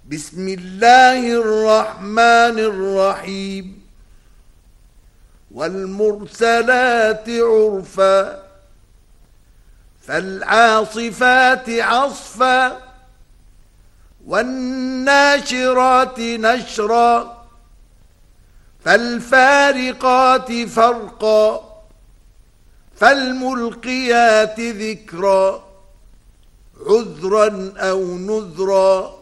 بسم الله الرحمن الرحيم والمرسلات عرفا فالعاصفات عصفا والناشرات نشرا فالفارقات فرقا فالملقيات ذكرا عذرا أو نذرا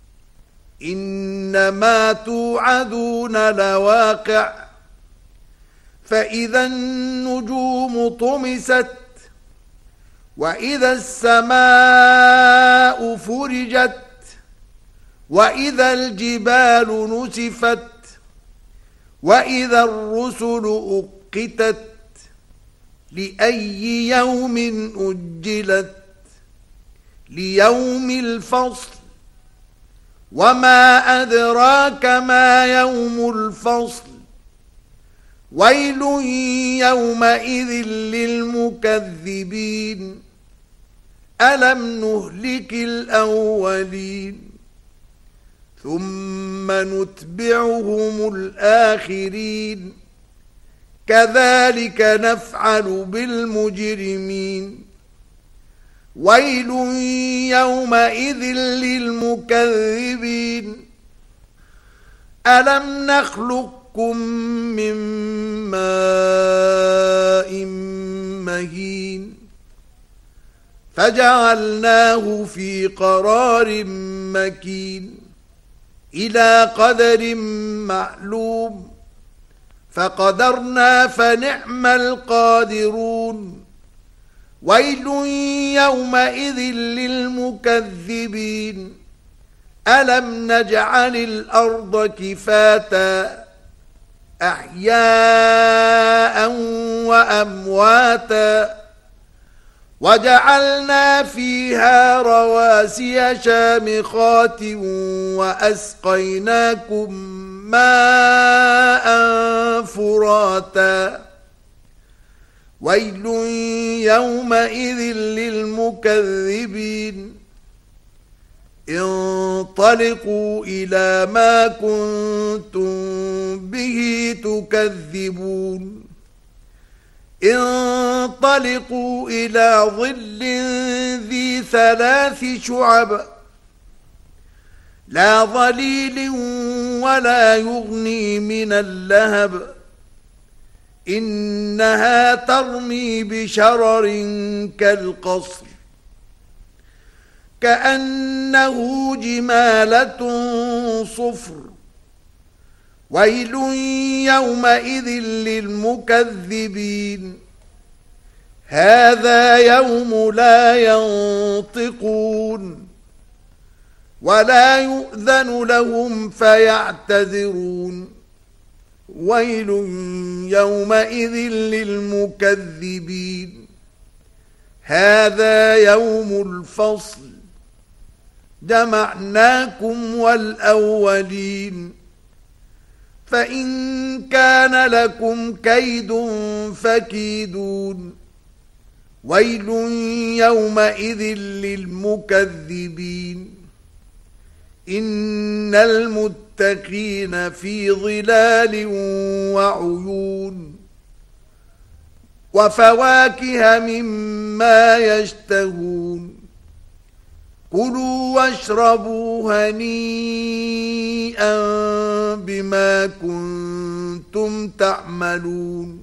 إنما توعدون لواقع فإذا النجوم طمست وإذا السماء فرجت وإذا الجبال نسفت وإذا الرسل أقتت لأي يوم أجلت ليوم الفصل وما أدراك ما يوم الفصل ويل يومئذ للمكذبين ألم نهلك الأولين ثم نتبعهم الآخرين كذلك نفعل بالمجرمين ويل يومئذ للمكذبين ألم نخلقكم من ماء مهين فجعلناه في قرار مكين إلى قدر معلوم فقدرنا فنعم القادرون ويل يومئذ للمكذبين ألم نجعل الأرض كفاتا أحياء وأمواتا وجعلنا فيها رواسي شامخات وأسقيناكم ماء فراتا ويل يومئذ للمكذبين انطلقوا إلى ما كنتم به تكذبون انطلقوا إلى ظل ذي 3 شعب لا ظليل ولا يغني من اللهب إنها ترمي بشرر كالقصر كأنه جمالة صفر ويل يومئذ للمكذبين هذا يوم لا ينطقون ولا يؤذن لهم فيعتذرون ويل يومئذ للمكذبين هذا يوم الفصل جمعناكم والأولين فإن كان لكم كيد فكيدون ويل يومئذ للمكذبين إن المتقين في ظلال وعيون وفواكه مما يشتهون كلوا واشربوا هنيئا بما كنتم تعملون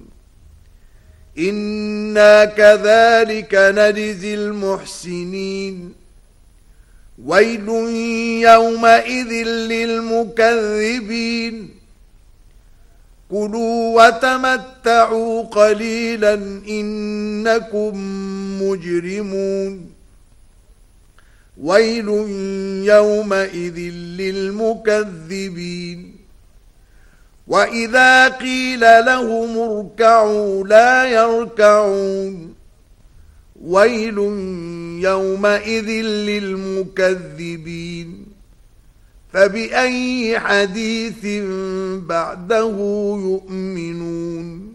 إنا كذلك نجزي المحسنين ويل يومئذ للمكذبين كلوا وتمتعوا قليلا إنكم مجرمون ويل يومئذ للمكذبين وإذا قيل لهم اركعوا لا يركعون ويل يومئذ للمكذبين فبأي حديث بعده يؤمنون